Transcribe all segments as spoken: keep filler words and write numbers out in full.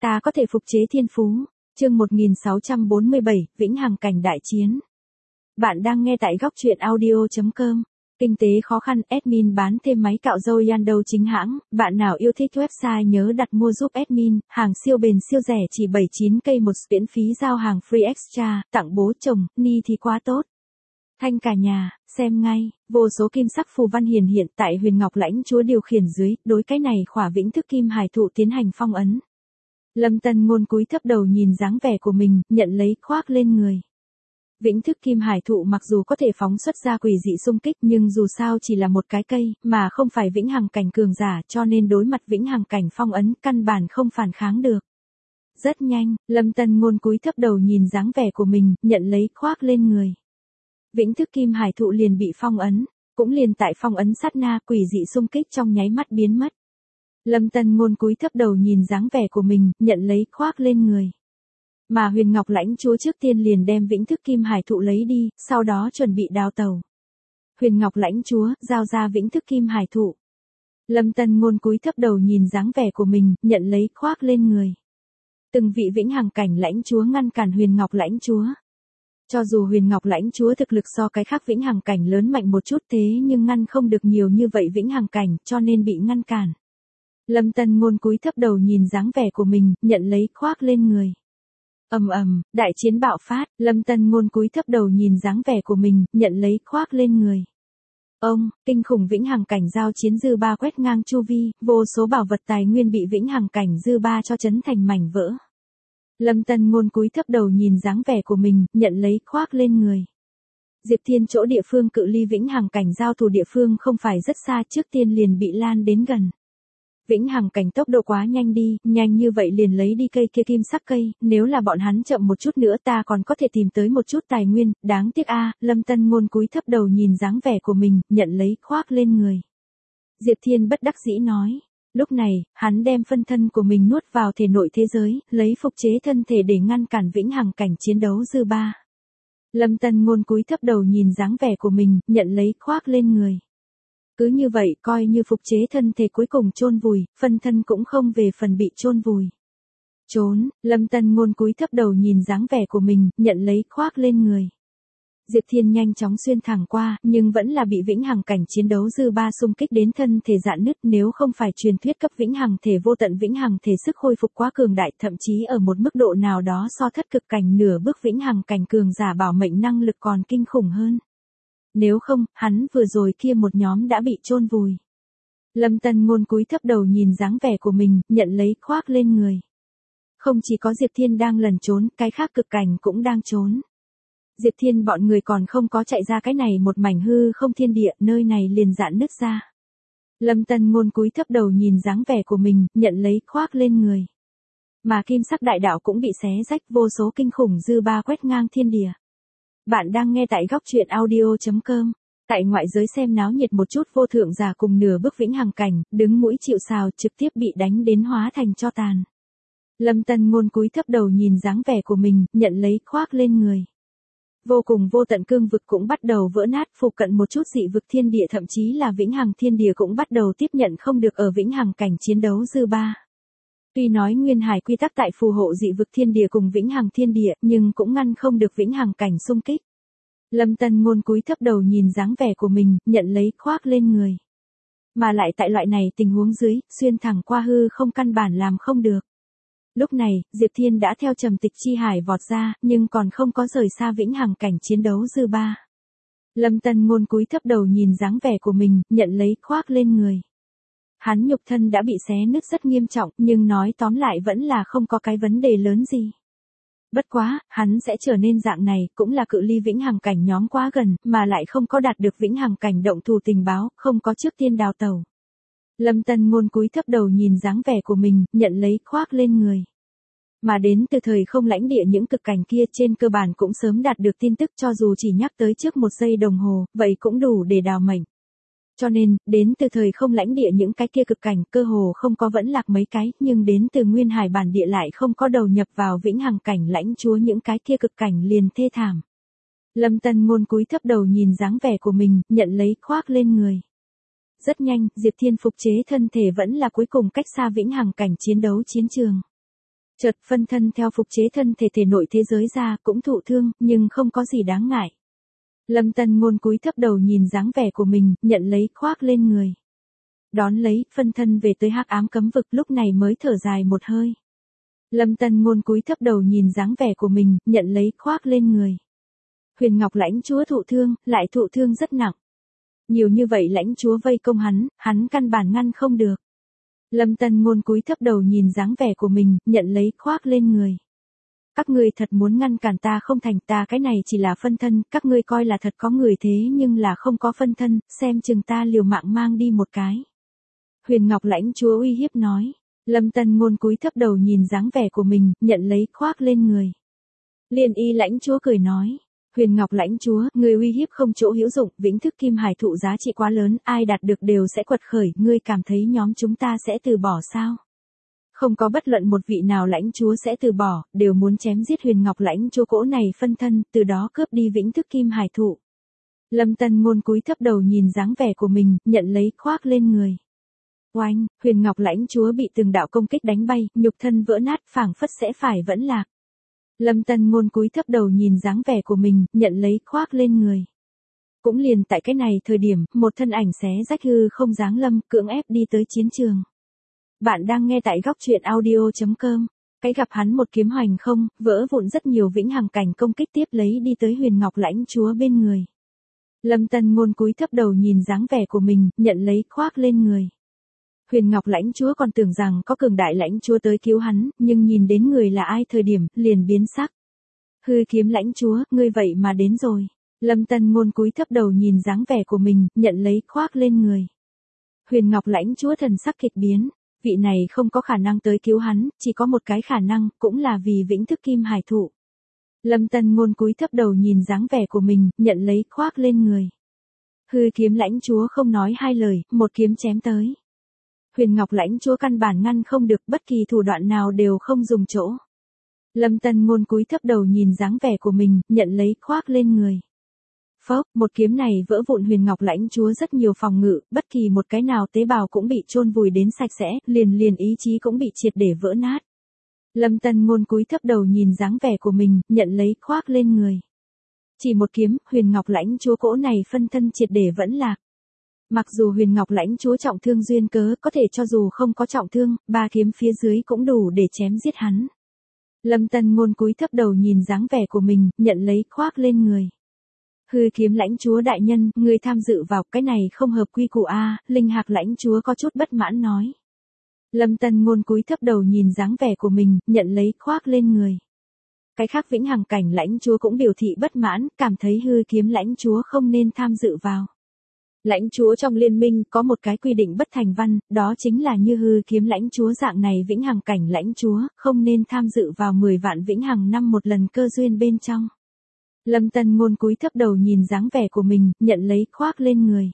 Ta có thể phục chế thiên phú. Chương một nghìn sáu trăm bốn mươi bảy, Vĩnh hằng cảnh đại chiến. Bạn đang nghe tại góc truyện audio chấm com. Kinh tế khó khăn, admin bán thêm máy cạo râu Yandou chính hãng, bạn nào yêu thích website nhớ đặt mua giúp admin, hàng siêu bền siêu rẻ chỉ bảy mươi chín k một, miễn phí giao hàng free extra, tặng bố chồng, ni thì quá tốt. Thanh cả nhà, xem ngay, vô số kim sắc phù văn hiển hiện tại Huyền Ngọc Lãnh Chúa điều khiển dưới, đối cái này khỏa vĩnh thức kim hải thụ tiến hành phong ấn. Lâm Tân Ngôn cúi thấp đầu nhìn dáng vẻ của mình, nhận lấy khoác lên người. Vĩnh thức kim hải thụ mặc dù có thể phóng xuất ra quỷ dị xung kích nhưng dù sao chỉ là một cái cây, mà không phải vĩnh hằng cảnh cường giả cho nên đối mặt vĩnh hằng cảnh phong ấn căn bản không phản kháng được. Rất nhanh, Lâm Tân Ngôn cúi thấp đầu nhìn dáng vẻ của mình, nhận lấy khoác lên người. Vĩnh thức kim hải thụ liền bị phong ấn, cũng liền tại phong ấn sát na quỷ dị xung kích trong nháy mắt biến mất. Lâm Tân Ngôn cúi thấp đầu nhìn dáng vẻ của mình, nhận lấy khoác lên người. Mà Huyền Ngọc Lãnh Chúa trước tiên liền đem vĩnh thức kim hải thụ lấy đi, sau đó chuẩn bị đào tẩu. Huyền Ngọc Lãnh Chúa, giao ra vĩnh thức kim hải thụ. Lâm Tân Ngôn cúi thấp đầu nhìn dáng vẻ của mình, nhận lấy khoác lên người. Từng vị vĩnh hằng cảnh lãnh chúa ngăn cản Huyền Ngọc Lãnh Chúa. Cho dù Huyền Ngọc Lãnh Chúa thực lực so cái khác vĩnh hằng cảnh lớn mạnh một chút thế nhưng ngăn không được nhiều như vậy vĩnh hằng cảnh cho nên bị ngăn cản. Lâm Tân Ngôn cúi thấp đầu nhìn dáng vẻ của mình, nhận lấy khoác lên người. Ầm ầm, đại chiến bạo phát, Lâm Tân Ngôn cúi thấp đầu nhìn dáng vẻ của mình, nhận lấy khoác lên người. Ông, kinh khủng vĩnh hằng cảnh giao chiến dư ba quét ngang chu vi, vô số bảo vật tài nguyên bị vĩnh hằng cảnh dư ba cho chấn thành mảnh vỡ. Lâm Tân Ngôn cúi thấp đầu nhìn dáng vẻ của mình, nhận lấy khoác lên người. Diệp Thiên chỗ địa phương cự ly vĩnh hằng cảnh giao thủ địa phương không phải rất xa, trước tiên liền bị lan đến gần. Vĩnh hằng cảnh tốc độ quá nhanh đi, nhanh như vậy liền lấy đi cây kia kim sắc cây, nếu là bọn hắn chậm một chút nữa ta còn có thể tìm tới một chút tài nguyên, đáng tiếc a. Lâm Tân Ngôn cúi thấp đầu nhìn dáng vẻ của mình, nhận lấy khoác lên người. Diệp Thiên bất đắc dĩ nói. Lúc này, hắn đem phân thân của mình nuốt vào thể nội thế giới, lấy phục chế thân thể để ngăn cản vĩnh hằng cảnh chiến đấu dư ba. Lâm Tân Ngôn cúi thấp đầu nhìn dáng vẻ của mình, nhận lấy khoác lên người. Cứ như vậy, coi như phục chế thân thể cuối cùng chôn vùi, phân thân cũng không về phần bị chôn vùi. Trốn, Lâm Tân Ngôn cúi thấp đầu nhìn dáng vẻ của mình, nhận lấy khoác lên người. Diệp Thiên nhanh chóng xuyên thẳng qua, nhưng vẫn là bị vĩnh hằng cảnh chiến đấu dư ba xung kích đến thân thể rạn nứt, nếu không phải truyền thuyết cấp vĩnh hằng thể vô tận vĩnh hằng thể sức hồi phục quá cường đại, thậm chí ở một mức độ nào đó so thất cực cảnh nửa bước vĩnh hằng cảnh cường giả bảo mệnh năng lực còn kinh khủng hơn. Nếu không, hắn vừa rồi kia một nhóm đã bị chôn vùi. Lâm Tân Ngôn cúi thấp đầu nhìn dáng vẻ của mình, nhận lấy khoác lên người. Không chỉ có Diệp Thiên đang lẩn trốn, cái khác cực cảnh cũng đang trốn. Diệp Thiên bọn người còn không có chạy ra cái này một mảnh hư không thiên địa, nơi này liền rạn nứt ra. Lâm Tân Ngôn cúi thấp đầu nhìn dáng vẻ của mình, nhận lấy khoác lên người. Mà kim sắc đại đạo cũng bị xé rách, vô số kinh khủng dư ba quét ngang thiên địa. Bạn đang nghe tại góc truyện audio chấm com. Tại ngoại giới xem náo nhiệt một chút vô thượng giả cùng nửa bước vĩnh hằng cảnh, đứng mũi chịu sào trực tiếp bị đánh đến hóa thành tro tàn. Lâm Tân Ngôn cúi thấp đầu nhìn dáng vẻ của mình, nhận lấy khoác lên người. Vô cùng vô tận cương vực cũng bắt đầu vỡ nát, phụ cận một chút dị vực thiên địa thậm chí là vĩnh hằng thiên địa cũng bắt đầu tiếp nhận không được ở vĩnh hằng cảnh chiến đấu dư ba. Tuy nói nguyên hải quy tắc tại phù hộ dị vực thiên địa cùng vĩnh hằng thiên địa, nhưng cũng ngăn không được vĩnh hằng cảnh xung kích. Lâm Tân Ngôn cúi thấp đầu nhìn dáng vẻ của mình, nhận lấy khoác lên người. Mà lại tại loại này tình huống dưới, xuyên thẳng qua hư không căn bản làm không được. Lúc này, Diệp Thiên đã theo trầm tịch chi hải vọt ra, nhưng còn không có rời xa vĩnh hằng cảnh chiến đấu dư ba. Lâm Tân Ngôn cúi thấp đầu nhìn dáng vẻ của mình, nhận lấy khoác lên người. Hắn nhục thân đã bị xé nứt rất nghiêm trọng, nhưng nói tóm lại vẫn là không có cái vấn đề lớn gì. Bất quá, hắn sẽ trở nên dạng này, cũng là cự ly vĩnh hằng cảnh nhóm quá gần, mà lại không có đạt được vĩnh hằng cảnh động thủ tình báo, không có trước tiên đào tẩu. Lâm Tân Ngôn cúi thấp đầu nhìn dáng vẻ của mình, nhận lấy khoác lên người. Mà đến từ thời không lãnh địa những cực cảnh kia trên cơ bản cũng sớm đạt được tin tức, cho dù chỉ nhắc tới trước một giây đồng hồ, vậy cũng đủ để đào mệnh. Cho nên, đến từ thời không lãnh địa những cái kia cực cảnh cơ hồ không có vẫn lạc mấy cái, nhưng đến từ nguyên hải bản địa lại không có đầu nhập vào vĩnh hằng cảnh lãnh chúa những cái kia cực cảnh liền thê thảm. Lâm Tân Ngôn cúi thấp đầu nhìn dáng vẻ của mình, nhận lấy khoác lên người. Rất nhanh, Diệp Thiên phục chế thân thể vẫn là cuối cùng cách xa vĩnh hằng cảnh chiến đấu chiến trường. Chợt phân thân theo phục chế thân thể thể nội thế giới ra, cũng thụ thương, nhưng không có gì đáng ngại. Lâm Tân Ngôn cúi thấp đầu nhìn dáng vẻ của mình, nhận lấy khoác lên người. Đón lấy, phân thân về tới hắc ám cấm vực, lúc này mới thở dài một hơi. Lâm Tân Ngôn cúi thấp đầu nhìn dáng vẻ của mình, nhận lấy khoác lên người. Huyền Ngọc lãnh chúa thụ thương, lại thụ thương rất nặng. Nhiều như vậy lãnh chúa vây công hắn, hắn căn bản ngăn không được. Lâm Tân Ngôn cúi thấp đầu nhìn dáng vẻ của mình, nhận lấy khoác lên người. Các ngươi thật muốn ngăn cản ta không thành, ta cái này chỉ là phân thân, các ngươi coi là thật có người thế nhưng là không có phân thân, xem chừng ta liều mạng mang đi một cái. Huyền Ngọc lãnh chúa uy hiếp nói. Lâm Tân Ngôn cúi thấp đầu nhìn dáng vẻ của mình, nhận lấy khoác lên người. Liên Y lãnh chúa cười nói. Huyền Ngọc lãnh chúa, ngươi uy hiếp không chỗ hữu dụng, vĩnh thức kim hải thụ giá trị quá lớn, ai đạt được đều sẽ quật khởi, ngươi cảm thấy nhóm chúng ta sẽ từ bỏ sao? Không có bất luận một vị nào lãnh chúa sẽ từ bỏ, đều muốn chém giết Huyền Ngọc lãnh chúa cỗ này phân thân, từ đó cướp đi vĩnh thức kim hải thụ. Lâm Tân Ngôn cúi thấp đầu nhìn dáng vẻ của mình, nhận lấy khoác lên người. Oanh, Huyền Ngọc lãnh chúa bị từng đạo công kích đánh bay, nhục thân vỡ nát, phảng phất sẽ phải vẫn lạc. Lâm Tân Ngôn cúi thấp đầu nhìn dáng vẻ của mình, nhận lấy khoác lên người. Cũng liền tại cái này thời điểm, một thân ảnh xé rách hư không giáng lâm, cưỡng ép đi tới chiến trường. Bạn đang nghe tại góc truyện audio chấm com. Cái gặp hắn một kiếm hoành không, vỡ vụn rất nhiều vĩnh hằng cảnh công kích tiếp lấy đi tới Huyền Ngọc lãnh chúa bên người. Lâm Tân Ngôn cúi thấp đầu nhìn dáng vẻ của mình, nhận lấy khoác lên người. Huyền Ngọc lãnh chúa còn tưởng rằng có cường đại lãnh chúa tới cứu hắn, nhưng nhìn đến người là ai thời điểm, liền biến sắc. Hư kiếm lãnh chúa, ngươi vậy mà đến rồi. Lâm Tân Ngôn cúi thấp đầu nhìn dáng vẻ của mình, nhận lấy khoác lên người. Huyền Ngọc lãnh chúa thần sắc kịch biến, vị này không có khả năng tới cứu hắn, chỉ có một cái khả năng, cũng là vì vĩnh thức kim hải thụ. Lâm Tân Ngôn cúi thấp đầu nhìn dáng vẻ của mình, nhận lấy khoác lên người. Hư kiếm lãnh chúa không nói hai lời, một kiếm chém tới. Huyền Ngọc lãnh chúa căn bản ngăn không được, bất kỳ thủ đoạn nào đều không dùng chỗ. Lâm Tân Ngôn cúi thấp đầu nhìn dáng vẻ của mình, nhận lấy khoác lên người. Phốc, một kiếm này vỡ vụn Huyền Ngọc lãnh chúa rất nhiều phòng ngự, bất kỳ một cái nào tế bào cũng bị chôn vùi đến sạch sẽ, liền liền ý chí cũng bị triệt để vỡ nát. Lâm Tân Ngôn cúi thấp đầu nhìn dáng vẻ của mình, nhận lấy khoác lên người. Chỉ một kiếm, Huyền Ngọc lãnh chúa cỗ này phân thân triệt để vẫn lạc. Mặc dù Huyền Ngọc lãnh chúa trọng thương duyên cớ, có thể cho dù không có trọng thương, ba kiếm phía dưới cũng đủ để chém giết hắn. Lâm Tân Ngôn cúi thấp đầu nhìn dáng vẻ của mình, nhận lấy khoác lên người. Hư kiếm lãnh chúa đại nhân, người tham dự vào cái này không hợp quy củ a, Linh Hạc lãnh chúa có chút bất mãn nói. Lâm Tân Ngôn cúi thấp đầu nhìn dáng vẻ của mình, nhận lấy khoác lên người. Cái khác vĩnh hằng cảnh lãnh chúa cũng biểu thị bất mãn, cảm thấy hư kiếm lãnh chúa không nên tham dự vào. Lãnh chúa trong liên minh có một cái quy định bất thành văn, đó chính là như hư kiếm lãnh chúa dạng này vĩnh hằng cảnh lãnh chúa, không nên tham dự vào mười vạn vĩnh hằng năm một lần cơ duyên bên trong. Lâm Tân Ngôn cúi thấp đầu nhìn dáng vẻ của mình, nhận lấy khoác lên người.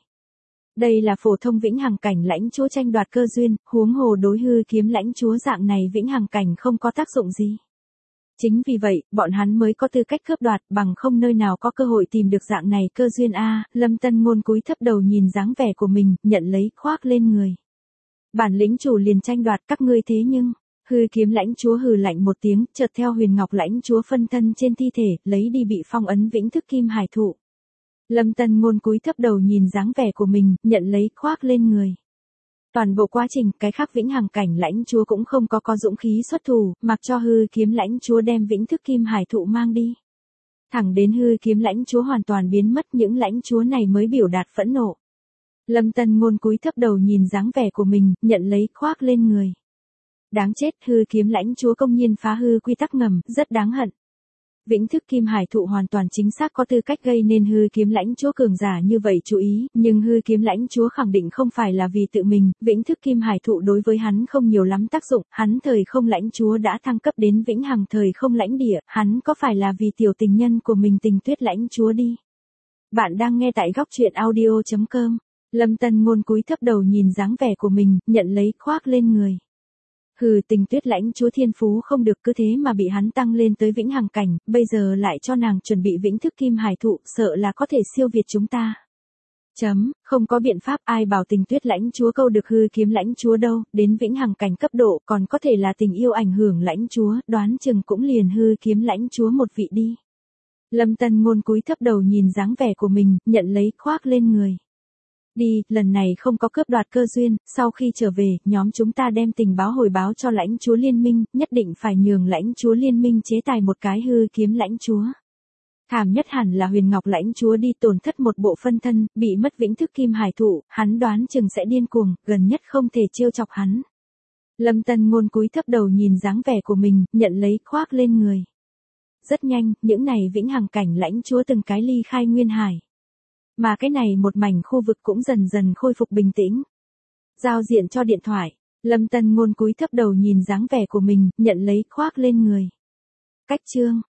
Đây là phổ thông vĩnh hằng cảnh lãnh chúa tranh đoạt cơ duyên, huống hồ đối hư kiếm lãnh chúa dạng này vĩnh hằng cảnh không có tác dụng gì. Chính vì vậy, bọn hắn mới có tư cách cướp đoạt, bằng không nơi nào có cơ hội tìm được dạng này cơ duyên a. Lâm Tân Ngôn cúi thấp đầu nhìn dáng vẻ của mình, nhận lấy khoác lên người. Bản lĩnh chủ liền tranh đoạt các ngươi thế nhưng, hư kiếm lãnh chúa hừ lạnh một tiếng, chợt theo Huyền Ngọc lãnh chúa phân thân trên thi thể, lấy đi bị phong ấn vĩnh thức kim hải thụ. Lâm Tân Ngôn cúi thấp đầu nhìn dáng vẻ của mình, nhận lấy khoác lên người. Toàn bộ quá trình, cái khác vĩnh hằng cảnh lãnh chúa cũng không có có dũng khí xuất thủ, mặc cho hư kiếm lãnh chúa đem vĩnh thức kim hải thụ mang đi. Thẳng đến hư kiếm lãnh chúa hoàn toàn biến mất, những lãnh chúa này mới biểu đạt phẫn nộ. Lâm Tân Ngôn cúi thấp đầu nhìn dáng vẻ của mình, nhận lấy khoác lên người. Đáng chết, hư kiếm lãnh chúa công nhiên phá hư quy tắc ngầm, rất đáng hận. Vĩnh thức kim hải thụ hoàn toàn chính xác có tư cách gây nên hư kiếm lãnh chúa cường giả như vậy chú ý, nhưng hư kiếm lãnh chúa khẳng định không phải là vì tự mình, vĩnh thức kim hải thụ đối với hắn không nhiều lắm tác dụng, hắn thời không lãnh chúa đã thăng cấp đến vĩnh hằng thời không lãnh địa, hắn có phải là vì tiểu tình nhân của mình Tình Tuyết lãnh chúa đi. Bạn đang nghe tại góc truyện audio chấm com. Lâm Tân Ngôn cúi thấp đầu nhìn dáng vẻ của mình, nhận lấy khoác lên người. Hừ, Tình Tuyết lãnh chúa thiên phú không được, cứ thế mà bị hắn tăng lên tới vĩnh hằng cảnh, bây giờ lại cho nàng chuẩn bị vĩnh thức kim hải thụ, sợ là có thể siêu việt chúng ta. Chấm, không có biện pháp ai bảo tình tuyết lãnh chúa câu được hư kiếm lãnh chúa đâu, đến vĩnh hằng cảnh cấp độ còn có thể là tình yêu ảnh hưởng lãnh chúa, đoán chừng cũng liền hư kiếm lãnh chúa một vị đi. Lâm Tân Ngôn cúi thấp đầu nhìn dáng vẻ của mình, nhận lấy khoác lên người. Đi, lần này không có cướp đoạt cơ duyên, sau khi trở về, nhóm chúng ta đem tình báo hồi báo cho lãnh chúa liên minh, nhất định phải nhường lãnh chúa liên minh chế tài một cái hư kiếm lãnh chúa. Thảm nhất hẳn là Huyền Ngọc lãnh chúa đi tổn thất một bộ phân thân, bị mất vĩnh thức kim hải thụ, hắn đoán chừng sẽ điên cuồng, gần nhất không thể trêu chọc hắn. Lâm Tân Ngôn cúi thấp đầu nhìn dáng vẻ của mình, nhận lấy khoác lên người. Rất nhanh, những này vĩnh hằng cảnh lãnh chúa từng cái ly khai Nguyên Hải. Mà cái này một mảnh khu vực cũng dần dần khôi phục bình tĩnh. Giao diện cho điện thoại, Lâm Tân Ngôn cúi thấp đầu nhìn dáng vẻ của mình, nhận lấy khoác lên người. Cách chương